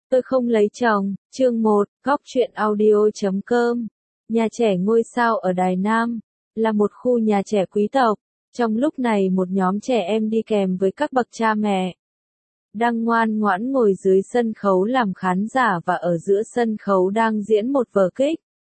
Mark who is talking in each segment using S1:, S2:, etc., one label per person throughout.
S1: Tôi không lấy chồng, chương 1, góc truyện audio.com. Nhà trẻ ngôi sao ở Đài Nam, là một khu nhà trẻ quý tộc. Trong lúc này một nhóm trẻ em đi kèm với các bậc cha mẹ, đang ngoan ngoãn ngồi dưới sân khấu làm khán giả và ở giữa sân khấu đang diễn một vở kịch.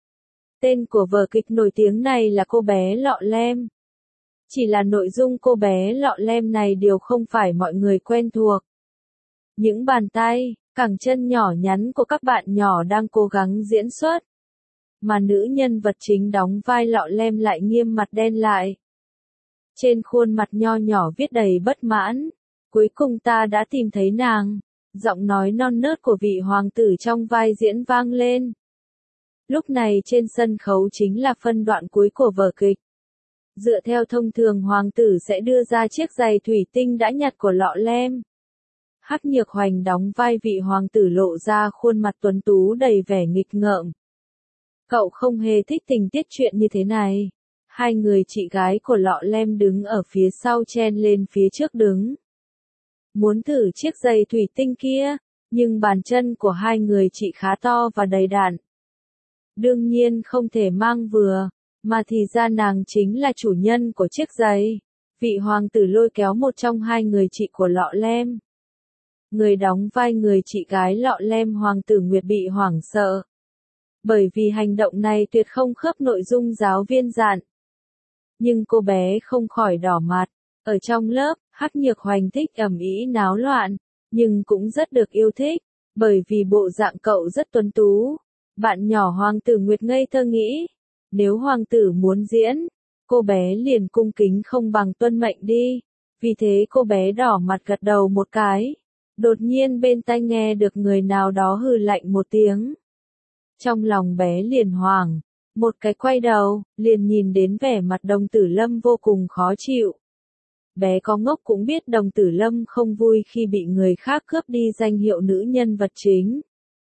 S1: Tên của vở kịch nổi tiếng này là Cô bé Lọ Lem. Chỉ là nội dung Cô bé Lọ Lem này đều không phải mọi người quen thuộc. Những bàn tay, cẳng chân nhỏ nhắn của các bạn nhỏ đang cố gắng diễn xuất. Mà nữ nhân vật chính đóng vai Lọ Lem lại nghiêm mặt đen lại. Trên khuôn mặt nho nhỏ viết đầy bất mãn. Cuối cùng ta đã tìm thấy nàng. Giọng nói non nớt của vị hoàng tử trong vai diễn vang lên. Lúc này trên sân khấu chính là phân đoạn cuối của vở kịch. Dựa theo thông thường hoàng tử sẽ đưa ra chiếc giày thủy tinh đã nhặt của Lọ Lem. Hắc Nhược Hoành đóng vai vị hoàng tử lộ ra khuôn mặt tuấn tú đầy vẻ nghịch ngợm. Cậu không hề thích tình tiết chuyện như thế này. Hai người chị gái của Lọ Lem đứng ở phía sau chen lên phía trước đứng. Muốn thử chiếc giày thủy tinh kia, nhưng bàn chân của hai người chị khá to và đầy đặn. Đương nhiên không thể mang vừa, mà thì ra nàng chính là chủ nhân của chiếc giày. Vị hoàng tử lôi kéo một trong hai người chị của Lọ Lem. Người đóng vai người chị gái Lọ Lem hoàng tử Nguyệt bị hoảng sợ. Bởi vì hành động này tuyệt không khớp nội dung giáo viên dặn. Nhưng cô bé không khỏi đỏ mặt. Ở trong lớp, Hắc Nhược Hoành thích ầm ĩ náo loạn, nhưng cũng rất được yêu thích, bởi vì bộ dạng cậu rất tuấn tú. Bạn nhỏ hoàng tử Nguyệt ngây thơ nghĩ, nếu hoàng tử muốn diễn, cô bé liền cung kính không bằng tuân mệnh đi. Vì thế cô bé đỏ mặt gật đầu một cái. Đột nhiên bên tai nghe được người nào đó hừ lạnh một tiếng. Trong lòng bé liền hoảng, một cái quay đầu, liền nhìn đến vẻ mặt Đồng Tử Lâm vô cùng khó chịu. Bé có ngốc cũng biết Đồng Tử Lâm không vui khi bị người khác cướp đi danh hiệu nữ nhân vật chính.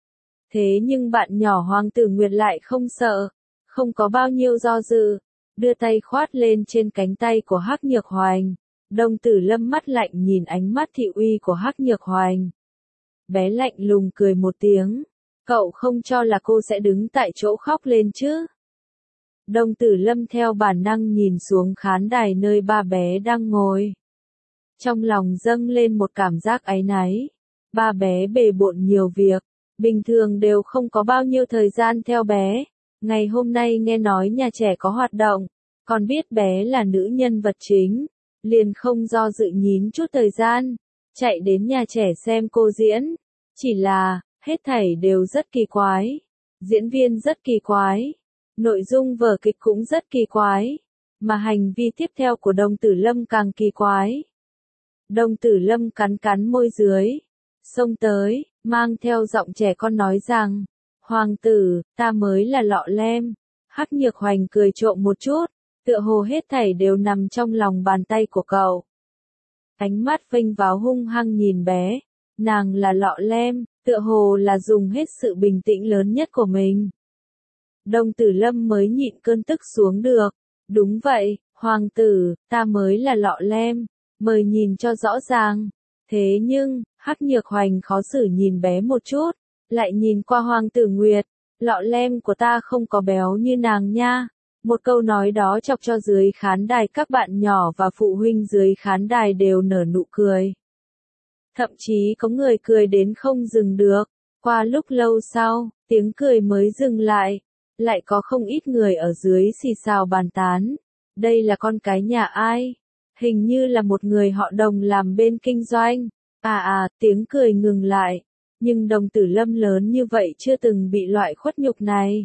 S1: Thế nhưng bạn nhỏ hoàng tử Nguyệt lại không sợ, không có bao nhiêu do dự, đưa tay khoát lên trên cánh tay của Hắc Nhược Hoành. Đồng Tử Lâm mắt lạnh nhìn ánh mắt thị uy của Hắc Nhược Hoành. Bé lạnh lùng cười một tiếng. Cậu không cho là cô sẽ đứng tại chỗ khóc lên chứ? Đồng Tử Lâm theo bản năng nhìn xuống khán đài nơi ba bé đang ngồi. Trong lòng dâng lên một cảm giác áy náy. Ba bé bề bộn nhiều việc, bình thường đều không có bao nhiêu thời gian theo bé. Ngày hôm nay nghe nói nhà trẻ có hoạt động, còn biết bé là nữ nhân vật chính. Liền không do dự nhín chút thời gian, chạy đến nhà trẻ xem cô diễn. Chỉ là, hết thảy đều rất kỳ quái. Diễn viên rất kỳ quái. Nội dung vở kịch cũng rất kỳ quái. Mà hành vi tiếp theo của Đồng Tử Lâm càng kỳ quái. Đồng Tử Lâm cắn cắn môi dưới. Xông tới, mang theo giọng trẻ con nói rằng, hoàng tử, ta mới là Lọ Lem. Hắc Nhược Hoành cười trộm một chút. Tựa hồ hết thảy đều nằm trong lòng bàn tay của cậu. Ánh mắt vênh váo hung hăng nhìn bé. Nàng là Lọ Lem, tựa hồ là dùng hết sự bình tĩnh lớn nhất của mình. Đồng Tử Lâm mới nhịn cơn tức xuống được. Đúng vậy, hoàng tử, ta mới là Lọ Lem. Mời nhìn cho rõ ràng. Thế nhưng, Hắc Nhược Hoành khó xử nhìn bé một chút. Lại nhìn qua hoàng tử Nguyệt. Lọ Lem của ta không có béo như nàng nha. Một câu nói đó chọc cho dưới khán đài các bạn nhỏ và phụ huynh dưới khán đài đều nở nụ cười. Thậm chí có người cười đến không dừng được. Qua lúc lâu sau, tiếng cười mới dừng lại. Lại có không ít người ở dưới xì xào bàn tán. Đây là con cái nhà ai? Hình như là một người họ Đồng làm bên kinh doanh. Tiếng cười ngừng lại. Nhưng Đồng Tử Lâm lớn như vậy chưa từng bị loại khuất nhục này.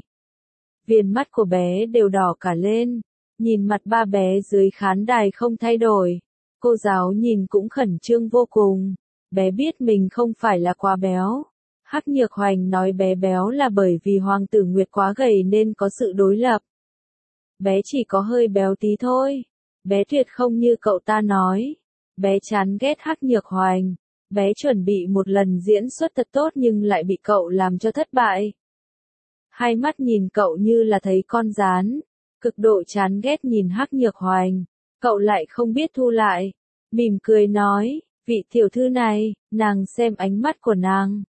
S1: Viền mắt của bé đều đỏ cả lên. Nhìn mặt ba bé dưới khán đài không thay đổi. Cô giáo nhìn cũng khẩn trương vô cùng. Bé biết mình không phải là quá béo. Hắc Nhược Hoành nói bé béo là bởi vì hoàng tử Nguyệt quá gầy nên có sự đối lập. Bé chỉ có hơi béo tí thôi. Bé tuyệt không như cậu ta nói. Bé chán ghét Hắc Nhược Hoành. Bé chuẩn bị một lần diễn xuất thật tốt nhưng lại bị cậu làm cho thất bại. Hai mắt nhìn cậu như là thấy con gián. Cực độ chán ghét nhìn Hắc Nhược Hoành. Cậu lại không biết thu lại. Mỉm cười nói, vị tiểu thư này, nàng xem ánh mắt của nàng.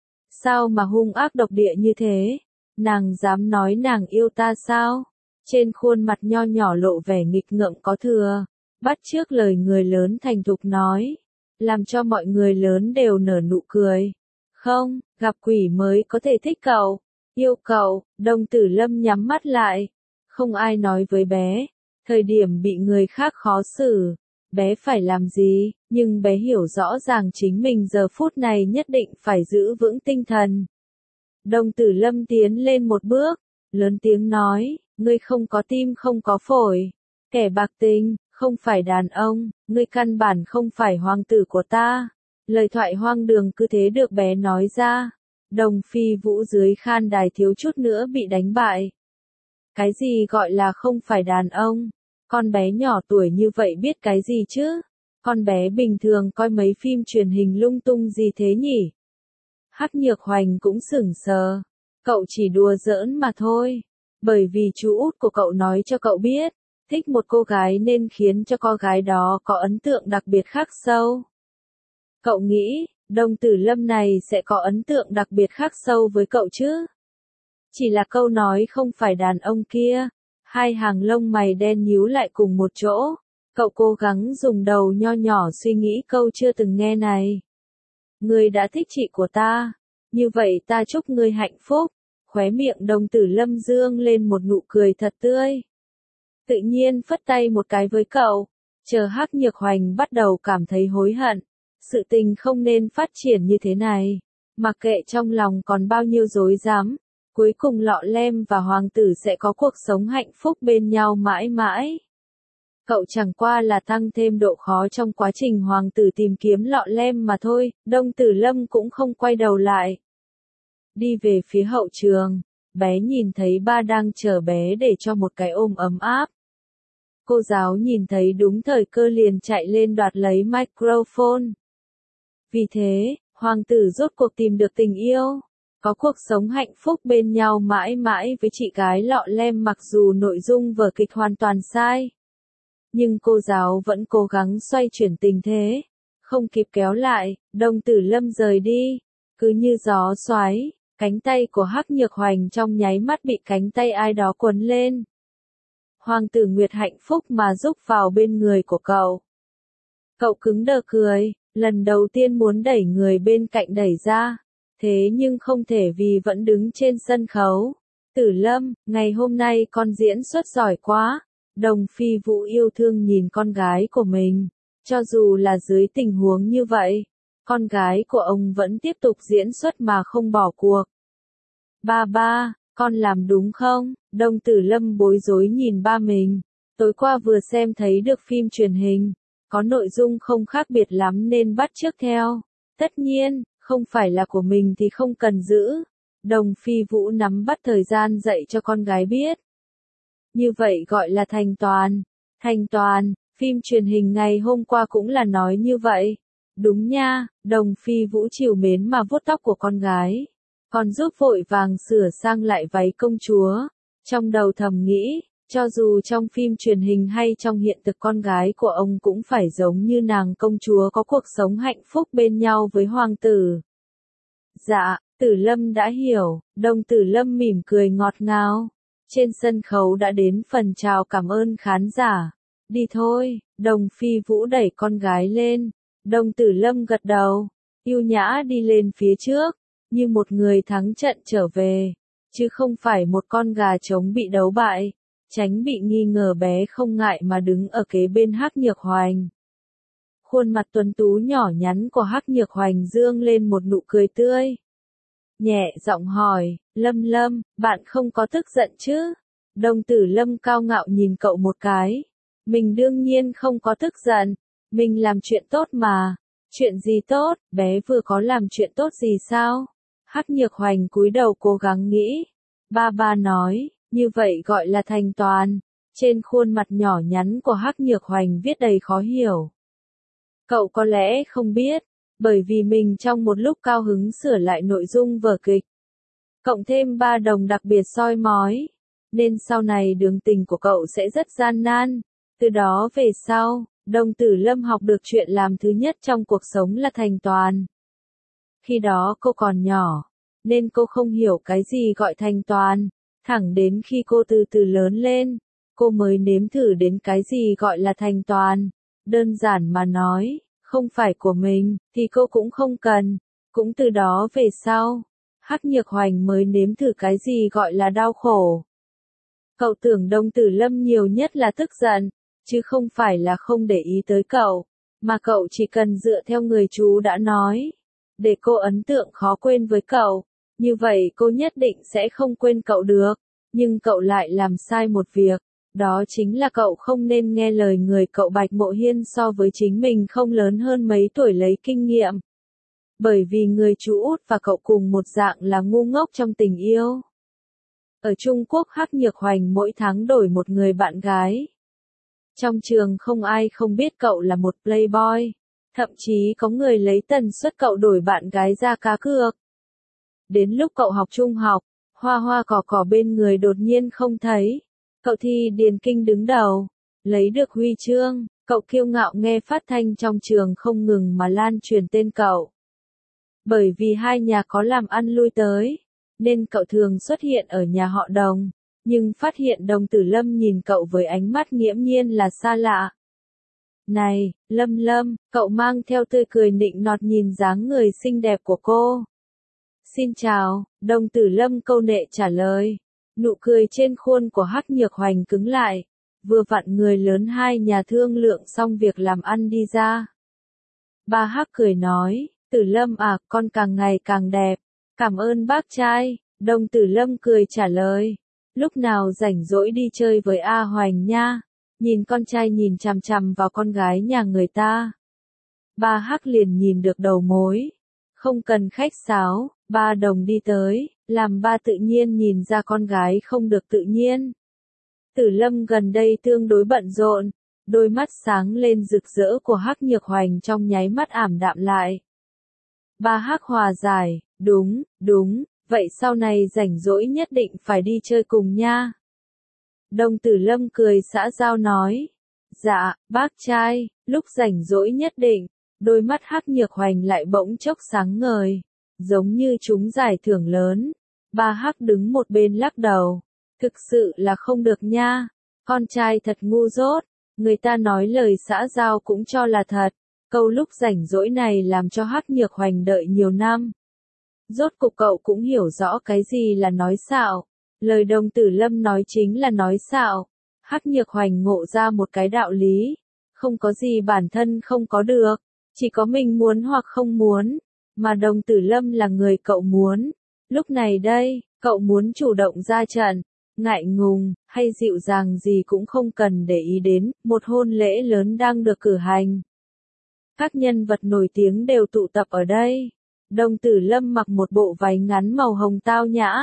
S1: Sao mà hung ác độc địa như thế? Nàng dám nói nàng yêu ta sao? Trên khuôn mặt nho nhỏ lộ vẻ nghịch ngợm có thừa, bắt chước lời người lớn thành thục nói, làm cho mọi người lớn đều nở nụ cười. Không, gặp quỷ mới có thể thích cậu, yêu cậu. Đồng Tử Lâm nhắm mắt lại. Không ai nói với bé, thời điểm bị người khác khó xử, bé phải làm gì, nhưng bé hiểu rõ ràng chính mình giờ phút này nhất định phải giữ vững tinh thần. Đồng Tử Lâm tiến lên một bước, lớn tiếng nói, ngươi không có tim không có phổi, kẻ bạc tình, không phải đàn ông, ngươi căn bản không phải hoàng tử của ta. Lời thoại hoang đường cứ thế được bé nói ra. Đồng Phi Vũ dưới khan đài thiếu chút nữa bị đánh bại. Cái gì gọi là không phải đàn ông? Con bé nhỏ tuổi như vậy biết cái gì chứ? Con bé bình thường coi mấy phim truyền hình lung tung gì thế nhỉ? Hắc Nhược Hoành cũng sững sờ. Cậu chỉ đùa giỡn mà thôi. Bởi vì chú út của cậu nói cho cậu biết, thích một cô gái nên khiến cho cô gái đó có ấn tượng đặc biệt khắc sâu. Cậu nghĩ, Đồng Tử Lâm này sẽ có ấn tượng đặc biệt khắc sâu với cậu chứ? Chỉ là câu nói không phải đàn ông kia. Hai hàng lông mày đen nhíu lại cùng một chỗ. Cậu cố gắng dùng đầu nho nhỏ suy nghĩ câu chưa từng nghe này. Ngươi đã thích chị của ta. Như vậy ta chúc ngươi hạnh phúc. Khóe miệng Đồng Tử Lâm dương lên một nụ cười thật tươi. Tự nhiên phất tay một cái với cậu. Chờ Hắc Nhược Hoành bắt đầu cảm thấy hối hận. Sự tình không nên phát triển như thế này. Mặc kệ trong lòng còn bao nhiêu rối rắm, cuối cùng Lọ Lem và hoàng tử sẽ có cuộc sống hạnh phúc bên nhau mãi mãi. Cậu chẳng qua là tăng thêm độ khó trong quá trình hoàng tử tìm kiếm Lọ Lem mà thôi. Đồng Tử Lâm cũng không quay đầu lại. Đi về phía hậu trường, bé nhìn thấy ba đang chờ bé để cho một cái ôm ấm áp. Cô giáo nhìn thấy đúng thời cơ liền chạy lên đoạt lấy microphone. Vì thế, hoàng tử rốt cuộc tìm được tình yêu, có cuộc sống hạnh phúc bên nhau mãi mãi với chị gái Lọ Lem mặc dù nội dung vở kịch hoàn toàn sai. Nhưng cô giáo vẫn cố gắng xoay chuyển tình thế, không kịp kéo lại, Đồng Tử Lâm rời đi, cứ như gió xoáy, cánh tay của Hắc Nhược Hoành trong nháy mắt bị cánh tay ai đó quấn lên. Hoàng tử Nguyệt hạnh phúc mà rúc vào bên người của cậu. Cậu cứng đờ cười. Lần đầu tiên muốn đẩy người bên cạnh đẩy ra, thế nhưng không thể vì vẫn đứng trên sân khấu. Tử Lâm, ngày hôm nay con diễn xuất giỏi quá. Đồng Phi Vũ yêu thương nhìn con gái của mình. Cho dù là dưới tình huống như vậy, con gái của ông vẫn tiếp tục diễn xuất mà không bỏ cuộc. Ba ba, con làm đúng không? Đồng Tử Lâm bối rối nhìn ba mình. Tối qua vừa xem thấy được phim truyền hình. Có nội dung không khác biệt lắm nên bắt chước theo. Tất nhiên, không phải là của mình thì không cần giữ. Đồng Phi Vũ nắm bắt thời gian dạy cho con gái biết. Như vậy gọi là thành toàn. Thành toàn, phim truyền hình ngày hôm qua cũng là nói như vậy. Đúng nha, Đồng Phi Vũ trìu mến mà vuốt tóc của con gái. Còn giúp vội vàng sửa sang lại váy công chúa. Trong đầu thầm nghĩ. Cho dù trong phim truyền hình hay trong hiện thực con gái của ông cũng phải giống như nàng công chúa có cuộc sống hạnh phúc bên nhau với hoàng tử. Dạ, Tử Lâm đã hiểu, Đồng Tử Lâm mỉm cười ngọt ngào. Trên sân khấu đã đến phần chào cảm ơn khán giả. Đi thôi, Đồng Phi Vũ đẩy con gái lên. Đồng Tử Lâm gật đầu, yêu nhã đi lên phía trước, như một người thắng trận trở về, chứ không phải một con gà trống bị đấu bại. Tránh bị nghi ngờ bé không ngại mà đứng ở kế bên Hắc Nhược Hoành. Khuôn mặt tuấn tú nhỏ nhắn của Hắc Nhược Hoành dương lên một nụ cười tươi. Nhẹ giọng hỏi, Lâm Lâm, bạn không có tức giận chứ? Đồng Tử Lâm cao ngạo nhìn cậu một cái. Mình đương nhiên không có tức giận. Mình làm chuyện tốt mà. Chuyện gì tốt, bé vừa có làm chuyện tốt gì sao? Hắc Nhược Hoành cúi đầu cố gắng nghĩ. Ba ba nói. Như vậy gọi là thành toàn. Trên khuôn mặt nhỏ nhắn của Hắc Nhược Hoành viết đầy khó hiểu. Cậu có lẽ không biết, bởi vì mình trong một lúc cao hứng sửa lại nội dung vở kịch. Cộng thêm 3 đồng đặc biệt soi mói. Nên sau này đường tình của cậu sẽ rất gian nan. Từ đó về sau, Đồng Tử Lâm học được chuyện làm thứ nhất trong cuộc sống là thành toàn. Khi đó cô còn nhỏ. nên cô không hiểu cái gì gọi thành toàn. Thẳng đến khi cô từ từ lớn lên, cô mới nếm thử đến cái gì gọi là thành toàn. Đơn giản mà nói, không phải của mình, thì cô cũng không cần. Cũng từ đó về sau, Hắc Nhược Hoành mới nếm thử cái gì gọi là đau khổ. Cậu tưởng Đông Tử Lâm nhiều nhất là tức giận, chứ không phải là không để ý tới cậu, mà cậu chỉ cần dựa theo người chú đã nói, để cô ấn tượng khó quên với cậu, như vậy cô nhất định sẽ không quên cậu được. Nhưng cậu lại làm sai một việc, đó chính là cậu không nên nghe lời người cậu Bạch Mộ Hiên so với chính mình không lớn hơn mấy tuổi lấy kinh nghiệm. Bởi vì người chú út và cậu cùng một dạng là ngu ngốc trong tình yêu. Ở Trung Quốc Hắc Nhược Hoành mỗi tháng đổi một người bạn gái. Trong trường không ai không biết cậu là một playboy, thậm chí có người lấy tần suất cậu đổi bạn gái ra cá cược. Đến lúc cậu học trung học, hoa hoa cỏ cỏ bên người đột nhiên không thấy. Cậu thi điền kinh đứng đầu, lấy được huy chương, cậu kiêu ngạo nghe phát thanh trong trường không ngừng mà lan truyền tên cậu. Bởi vì hai nhà có làm ăn lui tới, nên cậu thường xuất hiện ở nhà họ Đồng, nhưng phát hiện Đồng Tử Lâm nhìn cậu với ánh mắt nghiễm nhiên là xa lạ. Này, Lâm Lâm, cậu mang theo tươi cười nịnh nọt nhìn dáng người xinh đẹp của cô. Xin chào, Đồng Tử Lâm câu nệ trả lời. Nụ cười trên khuôn của Hắc Nhược Hoành cứng lại, vừa vặn người lớn hai nhà thương lượng xong việc làm ăn đi ra. Ba Hắc cười nói, Tử Lâm à, con càng ngày càng đẹp, cảm ơn bác trai. Đồng Tử Lâm cười trả lời, lúc nào rảnh rỗi đi chơi với A Hoành nha. Nhìn con trai nhìn chằm chằm vào con gái nhà người ta. Ba Hắc liền nhìn được đầu mối. Không cần khách sáo, ba Đồng đi tới, làm ba tự nhiên nhìn ra con gái không được tự nhiên. Tử Lâm gần đây tương đối bận rộn, đôi mắt sáng lên rực rỡ của Hắc Nhược Hoành trong nháy mắt ảm đạm lại. Ba Hắc hòa giải, đúng, vậy sau này rảnh rỗi nhất định phải đi chơi cùng nha. Đồng Tử Lâm cười xã giao nói, dạ, bác trai, lúc rảnh rỗi nhất định. Đôi mắt Hắc Nhược Hoành lại bỗng chốc sáng ngời, giống như trúng giải thưởng lớn. Ba Hắc đứng một bên lắc đầu, thực sự là không được nha, con trai thật ngu dốt, người ta nói lời xã giao cũng cho là thật. Câu lúc rảnh rỗi này làm cho Hắc Nhược Hoành đợi nhiều năm. Rốt cục cậu cũng hiểu rõ cái gì là nói xạo. Lời Đồng Tử Lâm nói chính là nói xạo. Hắc Nhược Hoành ngộ ra một cái đạo lý, không có gì bản thân không có được, chỉ có mình muốn hoặc không muốn, mà Đồng Tử Lâm là người cậu muốn. Lúc này đây, cậu muốn chủ động ra trận, ngại ngùng, hay dịu dàng gì cũng không cần để ý đến, một hôn lễ lớn đang được cử hành. Các nhân vật nổi tiếng đều tụ tập ở đây. Đồng Tử Lâm mặc một bộ váy ngắn màu hồng tao nhã,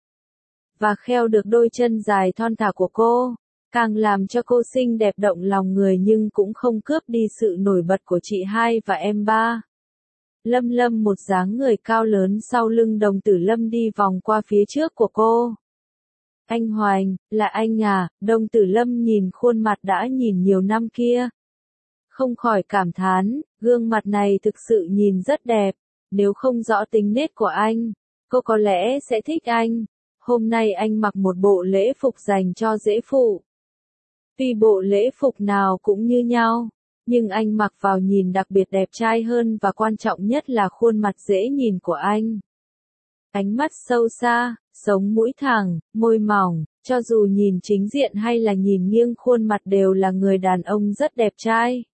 S1: và kheo được đôi chân dài thon thả của cô, càng làm cho cô xinh đẹp động lòng người nhưng cũng không cướp đi sự nổi bật của chị hai và em ba. Lâm Lâm một dáng người cao lớn sau lưng Đồng Tử Lâm đi vòng qua phía trước của cô. Anh Hoành, là anh à? Đồng Tử Lâm nhìn khuôn mặt đã nhìn nhiều năm kia, không khỏi cảm thán, gương mặt này thực sự nhìn rất đẹp, nếu không rõ tính nết của anh, cô có lẽ sẽ thích anh. Hôm nay anh mặc một bộ lễ phục dành cho dễ phụ. Tuy bộ lễ phục nào cũng như nhau, nhưng anh mặc vào nhìn đặc biệt đẹp trai hơn và quan trọng nhất là khuôn mặt dễ nhìn của anh. Ánh mắt sâu xa, sống mũi thẳng, môi mỏng, cho dù nhìn chính diện hay là nhìn nghiêng khuôn mặt đều là người đàn ông rất đẹp trai.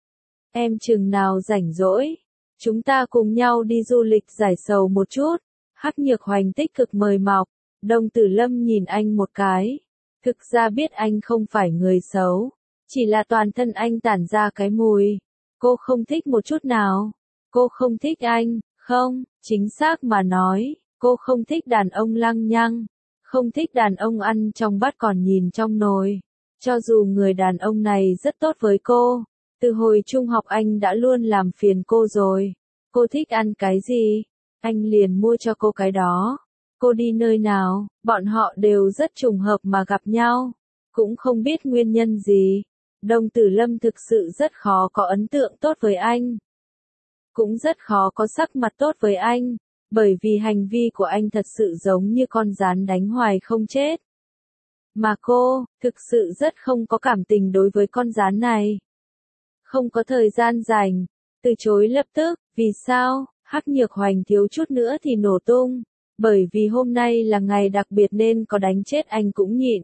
S1: Em chừng nào rảnh rỗi, chúng ta cùng nhau đi du lịch giải sầu một chút. Hắc Nhược Hoành tích cực mời mọc. Đồng Tử Lâm nhìn anh một cái. Thực ra biết anh không phải người xấu, chỉ là toàn thân anh tản ra cái mùi. Cô không thích một chút nào. Cô không thích anh, không, chính xác mà nói, cô không thích đàn ông lăng nhăng, không thích đàn ông ăn trong bát còn nhìn trong nồi. Cho dù người đàn ông này rất tốt với cô, từ hồi trung học anh đã luôn làm phiền cô rồi. Cô thích ăn cái gì, anh liền mua cho cô cái đó. Cô đi nơi nào, bọn họ đều rất trùng hợp mà gặp nhau, cũng không biết nguyên nhân gì. Đồng Tử Lâm thực sự rất khó có ấn tượng tốt với anh, cũng rất khó có sắc mặt tốt với anh. bởi vì hành vi của anh thật sự giống như con gián đánh hoài không chết. Mà cô, thực sự rất không có cảm tình đối với con gián này. Không có thời gian dành, từ chối lập tức, vì sao? Hắc Nhược Hoành thiếu chút nữa thì nổ tung, bởi vì hôm nay là ngày đặc biệt nên có đánh chết anh cũng nhịn.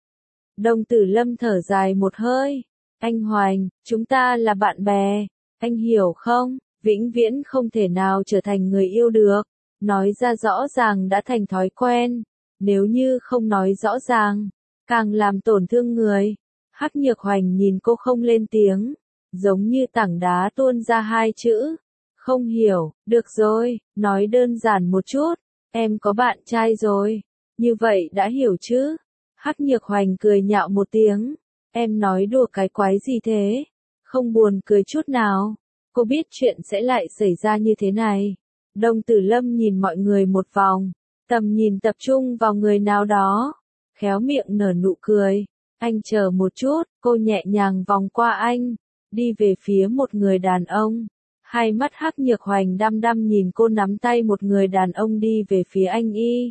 S1: Đồng Tử Lâm thở dài một hơi, anh Hoành, chúng ta là bạn bè, anh hiểu không, vĩnh viễn không thể nào trở thành người yêu được, nói ra rõ ràng đã thành thói quen, nếu như không nói rõ ràng, càng làm tổn thương người. Hắc Nhược Hoành nhìn cô không lên tiếng, giống như tảng đá tuôn ra hai chữ. Không hiểu, được rồi, nói đơn giản một chút, em có bạn trai rồi, như vậy đã hiểu chứ? Hắc Nhược Hoành cười nhạo một tiếng, em nói đùa cái quái gì thế? Không buồn cười chút nào, cô biết chuyện sẽ lại xảy ra như thế này. Đồng Tử Lâm nhìn mọi người một vòng, tầm nhìn tập trung vào người nào đó, khéo miệng nở nụ cười. Anh chờ một chút, cô nhẹ nhàng vòng qua anh, đi về phía một người đàn ông. Hai mắt Hắc Nhược Hoành đăm đăm nhìn cô nắm tay một người đàn ông đi về phía anh y.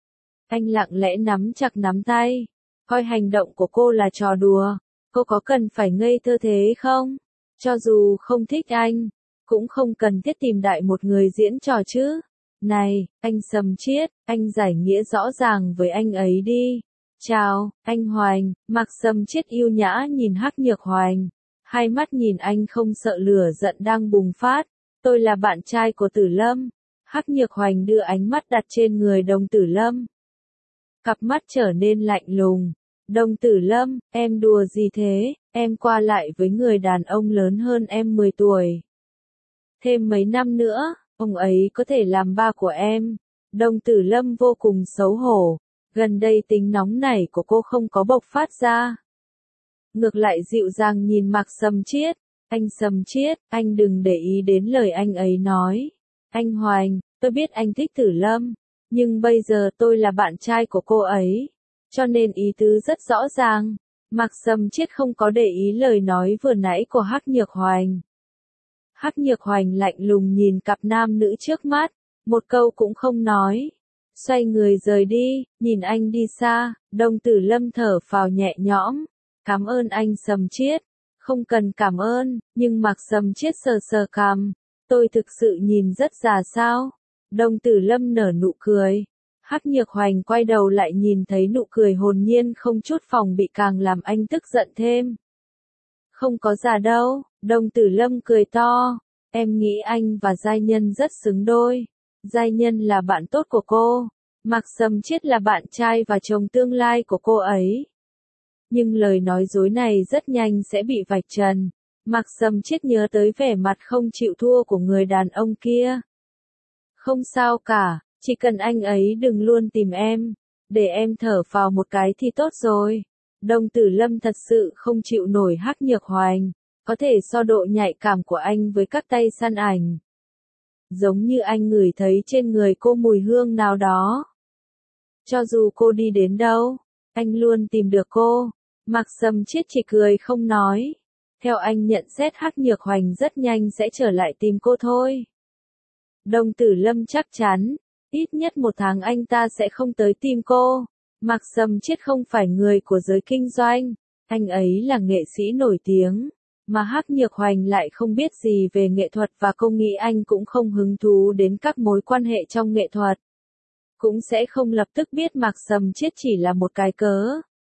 S1: Anh lặng lẽ nắm chặt nắm tay, coi hành động của cô là trò đùa, cô có cần phải ngây thơ thế không? Cho dù không thích anh, cũng không cần thiết tìm đại một người diễn trò chứ. Này, anh Sầm Chiết, anh giải nghĩa rõ ràng với anh ấy đi. Chào, anh Hoành, Mạc Sầm Chiết yêu nhã nhìn Hắc Nhược Hoành. Hai mắt nhìn anh không sợ lửa giận đang bùng phát. Tôi là bạn trai của Tử Lâm. Hắc Nhược Hoành đưa ánh mắt đặt trên người Đồng Tử Lâm. Cặp mắt trở nên lạnh lùng. Đồng Tử Lâm, em đùa gì thế? Em qua lại với người đàn ông lớn hơn em 10 tuổi. Thêm mấy năm nữa, ông ấy có thể làm ba của em. Đồng Tử Lâm vô cùng xấu hổ. Gần đây tính nóng nảy của cô không có bộc phát ra. Ngược lại dịu dàng nhìn Mạc Sầm Chiết. Anh Sầm Chiết, anh đừng để ý đến lời anh ấy nói. Anh Hoành, tôi biết anh thích Tử Lâm, nhưng bây giờ tôi là bạn trai của cô ấy. Cho nên ý tứ rất rõ ràng. Mạc Sầm Chiết không có để ý lời nói vừa nãy của Hắc Nhược Hoành. Hắc Nhược Hoành lạnh lùng nhìn cặp nam nữ trước mắt, một câu cũng không nói. Xoay người rời đi, nhìn anh đi xa, Đồng Tử Lâm thở phào nhẹ nhõm. Cảm ơn anh Sầm Chiết. Không cần cảm ơn, nhưng Mạc Sầm Chiết sờ sờ cằm. Tôi thực sự nhìn rất già sao? Đồng Tử Lâm nở nụ cười. Hắc Nhược Hoành quay đầu lại nhìn thấy nụ cười hồn nhiên không chút phòng bị càng làm anh tức giận thêm. Không có già đâu, Đồng Tử Lâm cười to. Em nghĩ anh và Giai Nhân rất xứng đôi. Giai Nhân là bạn tốt của cô. Mạc Sầm Chiết là bạn trai và chồng tương lai của cô ấy. Nhưng lời nói dối này rất nhanh sẽ bị vạch trần. Mạc Sầm Chiết nhớ tới vẻ mặt không chịu thua của người đàn ông kia. Không sao cả, chỉ cần anh ấy đừng luôn tìm em, để em thở phào một cái thì tốt rồi. Đồng Tử Lâm thật sự không chịu nổi Hắc Nhược Hoành, có thể so độ nhạy cảm của anh với các tay săn ảnh. Giống như anh ngửi thấy trên người cô mùi hương nào đó. Cho dù cô đi đến đâu, anh luôn tìm được cô. Mạc Sầm Chiết chỉ cười không nói. Theo anh nhận xét Hắc Nhược Hoành rất nhanh sẽ trở lại tìm cô thôi. Đồng Tử Lâm chắc chắn, ít nhất một tháng anh ta sẽ không tới tìm cô. Mạc Sầm Chiết không phải người của giới kinh doanh, anh ấy là nghệ sĩ nổi tiếng, mà Hắc Nhược Hoành lại không biết gì về nghệ thuật và cô nghĩ anh cũng không hứng thú đến các mối quan hệ trong nghệ thuật. Cũng sẽ không lập tức biết Mạc Sầm Chiết chỉ là một cái cớ.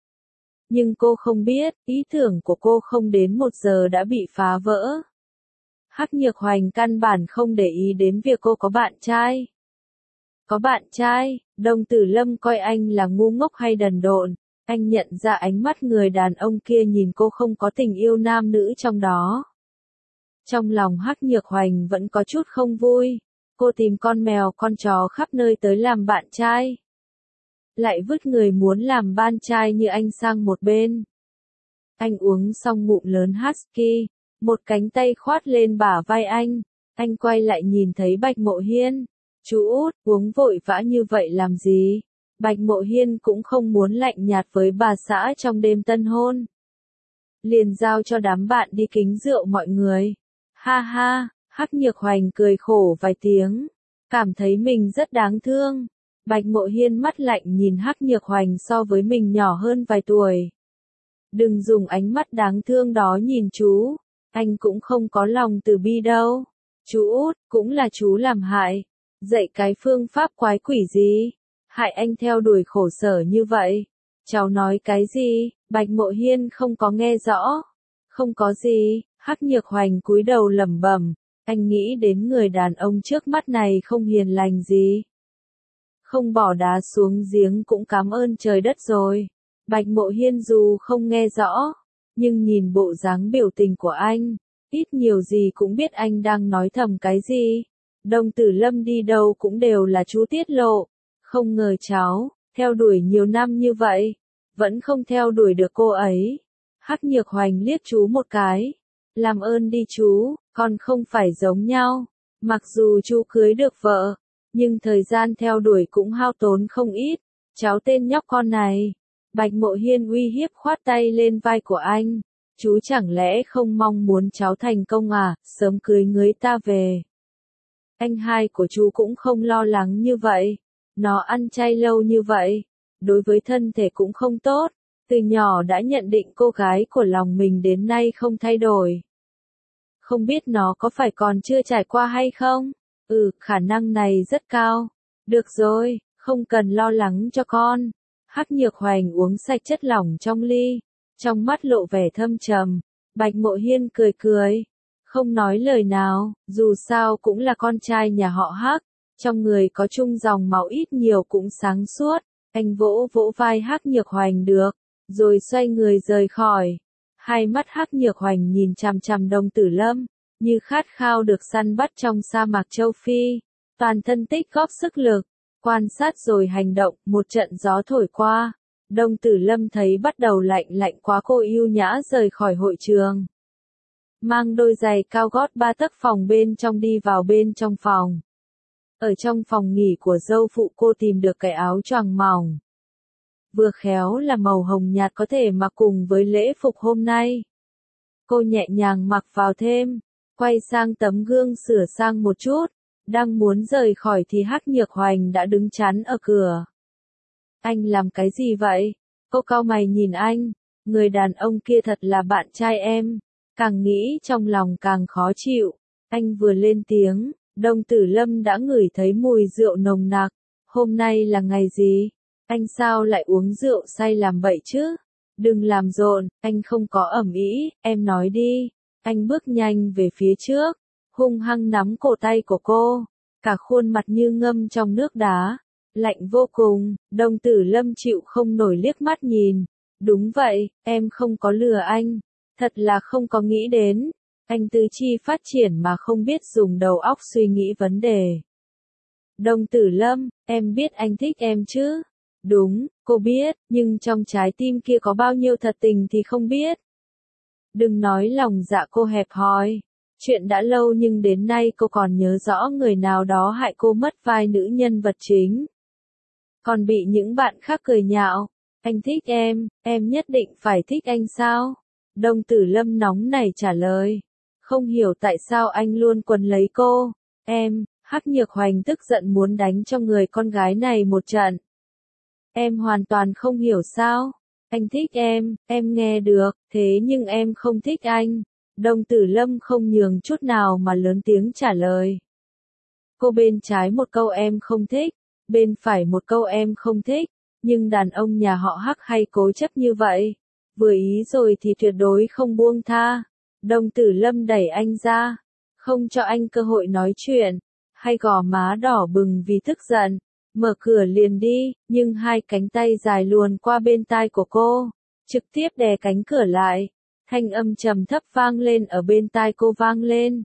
S1: Nhưng cô không biết, ý tưởng của cô không đến 1 giờ đã bị phá vỡ. Hắc Nhược Hoành căn bản không để ý đến việc cô có bạn trai. Có bạn trai, Đồng Tử Lâm coi anh là ngu ngốc hay đần độn. Anh nhận ra ánh mắt người đàn ông kia nhìn cô không có tình yêu nam nữ trong đó. Trong lòng Hắc Nhược Hoành vẫn có chút không vui. Cô tìm con mèo con chó khắp nơi tới làm bạn trai. Lại vứt người muốn làm ban trai như anh sang một bên. Anh uống xong ngụm lớn whisky, một cánh tay khoát lên bả vai anh quay lại nhìn thấy Bạch Mộ Hiên. Chú út, uống vội vã như vậy làm gì? Bạch Mộ Hiên cũng không muốn lạnh nhạt với bà xã trong đêm tân hôn. Liền giao cho đám bạn đi kính rượu mọi người. Ha ha, Hắc Nhược Hoành cười khổ vài tiếng. cảm thấy mình rất đáng thương. Bạch Mộ Hiên mắt lạnh nhìn Hắc Nhược Hoành so với mình nhỏ hơn vài tuổi. Đừng dùng ánh mắt đáng thương đó nhìn chú, anh cũng không có lòng từ bi đâu. Chú út, cũng là chú làm hại. Dạy cái phương pháp quái quỷ gì? Hại anh theo đuổi khổ sở như vậy. Cháu nói cái gì? Bạch Mộ Hiên không có nghe rõ. Không có gì, Hắc Nhược Hoành cúi đầu lẩm bẩm. Anh nghĩ đến người đàn ông trước mắt này không hiền lành gì. Không bỏ đá xuống giếng cũng cảm ơn trời đất rồi. Bạch Mộ Hiên dù không nghe rõ, nhưng nhìn bộ dáng biểu tình của anh, ít nhiều gì cũng biết anh đang nói thầm cái gì. Đồng Tử Lâm đi đâu cũng đều là chú tiết lộ. Không ngờ cháu, theo đuổi nhiều năm như vậy, vẫn không theo đuổi được cô ấy. Hắc Nhược Hoành liếc chú một cái. Làm ơn đi chú, con không phải giống nhau. Mặc dù chú cưới được vợ, nhưng thời gian theo đuổi cũng hao tốn không ít. Cháu tên nhóc con này. Bạch Mộ Hiên uy hiếp khoát tay lên vai của anh. Chú chẳng lẽ không mong muốn cháu thành công à, sớm cưới người ta về. Anh hai của chú cũng không lo lắng như vậy. Nó ăn chay lâu như vậy, đối với thân thể cũng không tốt. Từ nhỏ đã nhận định cô gái của lòng mình đến nay không thay đổi. Không biết nó có phải còn chưa trải qua hay không? Khả năng này rất cao. Được rồi, không cần lo lắng cho con. Hắc Nhược Hoành uống sạch chất lỏng trong ly, trong mắt lộ vẻ thâm trầm. Bạch Mộ Hiên cười cười, không nói lời nào, dù sao cũng là con trai nhà họ Hắc, trong người có chung dòng máu ít nhiều cũng sáng suốt. Anh vỗ vỗ vai Hắc Nhược Hoành được, rồi xoay người rời khỏi. Hai mắt Hắc Nhược Hoành nhìn chằm chằm Đồng Tử Lâm, như khát khao được săn bắt trong sa mạc châu Phi. Toàn thân tích góp sức lực, quan sát rồi hành động. Một trận gió thổi qua, Đồng Tử Lâm thấy bắt đầu lạnh lạnh quá, cô ưu nhã rời khỏi hội trường. Mang đôi giày cao gót 3 tấc phòng bên trong đi vào bên trong phòng. Ở trong phòng nghỉ của dâu phụ cô tìm được cái áo choàng mỏng. Vừa khéo là màu hồng nhạt có thể mặc cùng với lễ phục hôm nay. Cô nhẹ nhàng mặc vào thêm, quay sang tấm gương sửa sang một chút. Đang muốn rời khỏi thì Hắc Nhược Hoành đã đứng chắn ở cửa. Anh làm cái gì vậy? Cô cau mày nhìn anh. Người đàn ông kia thật là bạn trai em. Càng nghĩ trong lòng càng khó chịu. Anh vừa lên tiếng, Đồng Tử Lâm đã ngửi thấy mùi rượu nồng nặc. Hôm nay là ngày gì? Anh sao lại uống rượu say làm bậy chứ? Đừng làm rộn, anh không có ẩm ý, em nói đi. Anh bước nhanh về phía trước, hung hăng nắm cổ tay của cô, cả khuôn mặt như ngâm trong nước đá, lạnh vô cùng. Đồng Tử Lâm chịu không nổi liếc mắt nhìn. Đúng vậy, em không có lừa anh, thật là không có nghĩ đến. Anh tứ chi phát triển mà không biết dùng đầu óc suy nghĩ vấn đề. Đồng Tử Lâm, em biết anh thích em chứ? Đúng, cô biết, nhưng trong trái tim kia có bao nhiêu thật tình thì không biết. Đừng nói lòng dạ cô hẹp hòi. Chuyện đã lâu nhưng đến nay cô còn nhớ rõ người nào đó hại cô mất vai nữ nhân vật chính. Còn bị những bạn khác cười nhạo. Anh thích em nhất định phải thích anh sao? Đồng Tử Lâm nóng nảy trả lời. Không hiểu tại sao anh luôn quấn lấy cô. Hắc Nhược Hoành tức giận muốn đánh cho người con gái này một trận. Em hoàn toàn không hiểu sao? Anh thích em nghe được, thế nhưng em không thích anh. Đồng Tử Lâm không nhường chút nào mà lớn tiếng trả lời. Cô bên trái một câu em không thích, bên phải một câu em không thích, nhưng đàn ông nhà họ Hắc hay cố chấp như vậy. Vừa ý rồi thì tuyệt đối không buông tha. Đồng Tử Lâm đẩy anh ra, không cho anh cơ hội nói chuyện, hay gò má đỏ bừng vì tức giận. Mở cửa liền đi, nhưng hai cánh tay dài luồn qua bên tai của cô, trực tiếp đè cánh cửa lại. Thanh âm trầm thấp vang lên ở bên tai cô vang lên.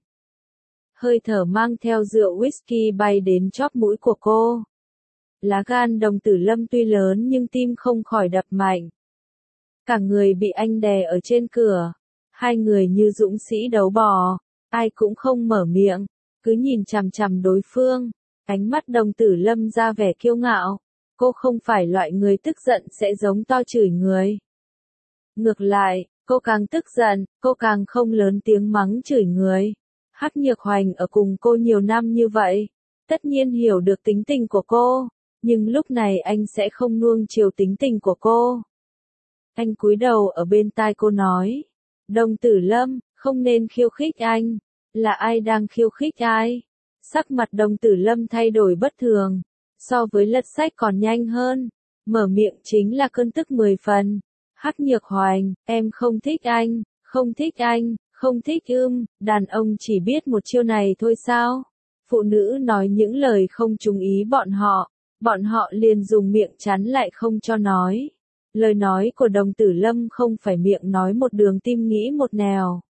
S1: Hơi thở mang theo rượu whisky bay đến chóp mũi của cô. Lá gan Đồng Tử Lâm tuy lớn nhưng tim không khỏi đập mạnh. Cả người bị anh đè ở trên cửa. Hai người như dũng sĩ đấu bò, ai cũng không mở miệng, cứ nhìn chằm chằm đối phương. Ánh mắt Đồng Tử Lâm ra vẻ kiêu ngạo. Cô không phải loại người tức giận sẽ giống to chửi người. Ngược lại, cô càng tức giận, cô càng không lớn tiếng mắng chửi người. Hắc Nhược Hoành ở cùng cô nhiều năm như vậy, tất nhiên hiểu được tính tình của cô, nhưng lúc này anh sẽ không nuông chiều tính tình của cô. Anh cúi đầu ở bên tai cô nói, Đồng Tử Lâm, không nên khiêu khích anh, là ai đang khiêu khích ai? Sắc mặt Đồng Tử Lâm thay đổi bất thường, so với lật sách còn nhanh hơn, mở miệng chính là cơn tức 10 phần. Hắc Nhược Hoành, em không thích anh, không thích anh, không thích đàn ông chỉ biết một chiêu này thôi sao? Phụ nữ nói những lời không trúng ý bọn họ liền dùng miệng chắn lại không cho nói. Lời nói của Đồng Tử Lâm không phải miệng nói một đường tim nghĩ một nẻo.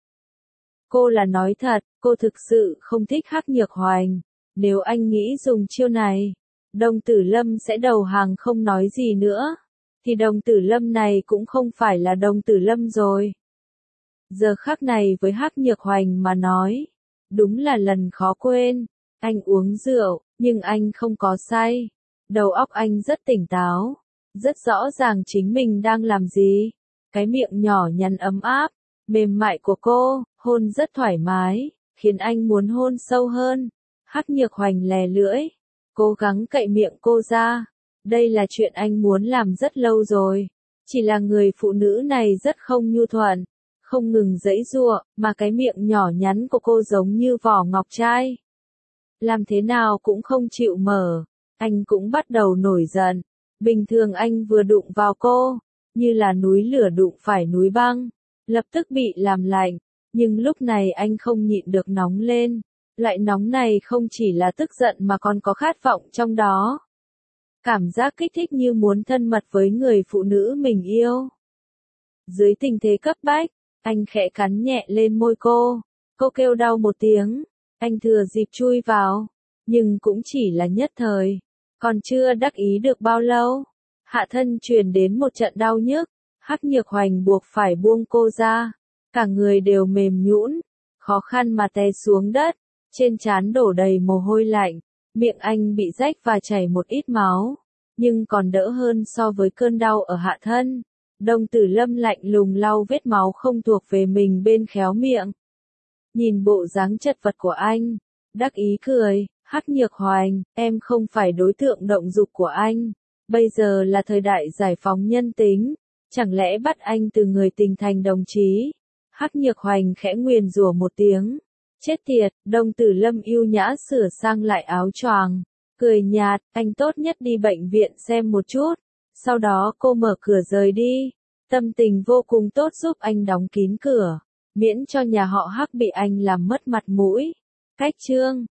S1: Cô là nói thật, cô thực sự không thích Hắc Nhược Hoành. Nếu anh nghĩ dùng chiêu này, Đồng Tử Lâm sẽ đầu hàng không nói gì nữa, thì Đồng Tử Lâm này cũng không phải là Đồng Tử Lâm rồi. Giờ khắc này với Hắc Nhược Hoành mà nói, đúng là lần khó quên. Anh uống rượu, nhưng anh không có say. Đầu óc anh rất tỉnh táo, rất rõ ràng chính mình đang làm gì. Cái miệng nhỏ nhắn ấm áp, mềm mại của cô, hôn rất thoải mái, khiến anh muốn hôn sâu hơn. Hắc Nhược Hoành lè lưỡi, cố gắng cậy miệng cô ra. Đây là chuyện anh muốn làm rất lâu rồi. Chỉ là người phụ nữ này rất không nhu thuận, không ngừng giãy giụa, mà cái miệng nhỏ nhắn của cô giống như vỏ ngọc trai. Làm thế nào cũng không chịu mở. Anh cũng bắt đầu nổi giận. Bình thường anh vừa đụng vào cô, như là núi lửa đụng phải núi băng, lập tức bị làm lạnh. Nhưng lúc này anh không nhịn được nóng lên. Loại nóng này không chỉ là tức giận mà còn có khát vọng trong đó. Cảm giác kích thích như muốn thân mật với người phụ nữ mình yêu. Dưới tình thế cấp bách, anh khẽ cắn nhẹ lên môi cô. Cô kêu đau một tiếng. Anh thừa dịp chui vào, nhưng cũng chỉ là nhất thời. Còn chưa đắc ý được bao lâu, hạ thân truyền đến một trận đau nhức. Hắc Nhược Hoành buộc phải buông cô ra. Cả người đều mềm nhũn, khó khăn mà té xuống đất. Trên trán đổ đầy mồ hôi lạnh. Miệng anh bị rách và chảy một ít máu, nhưng còn đỡ hơn so với cơn đau ở hạ thân. Đồng Tử Lâm lạnh lùng lau vết máu không thuộc về mình bên khéo miệng. Nhìn bộ dáng chật vật của anh, đắc ý cười, Hắc Nhược Hoành, em không phải đối tượng động dục của anh. Bây giờ là thời đại giải phóng nhân tính, chẳng lẽ bắt anh từ người tình thành đồng chí? Hắc Nhược Hoành khẽ nguyền rủa một tiếng. Chết tiệt, Đồng Tử Lâm ưu nhã sửa sang lại áo choàng, cười nhạt, anh tốt nhất đi bệnh viện xem một chút. Sau đó cô mở cửa rời đi, tâm tình vô cùng tốt giúp anh đóng kín cửa, miễn cho nhà họ Hắc bị anh làm mất mặt mũi. Cách chương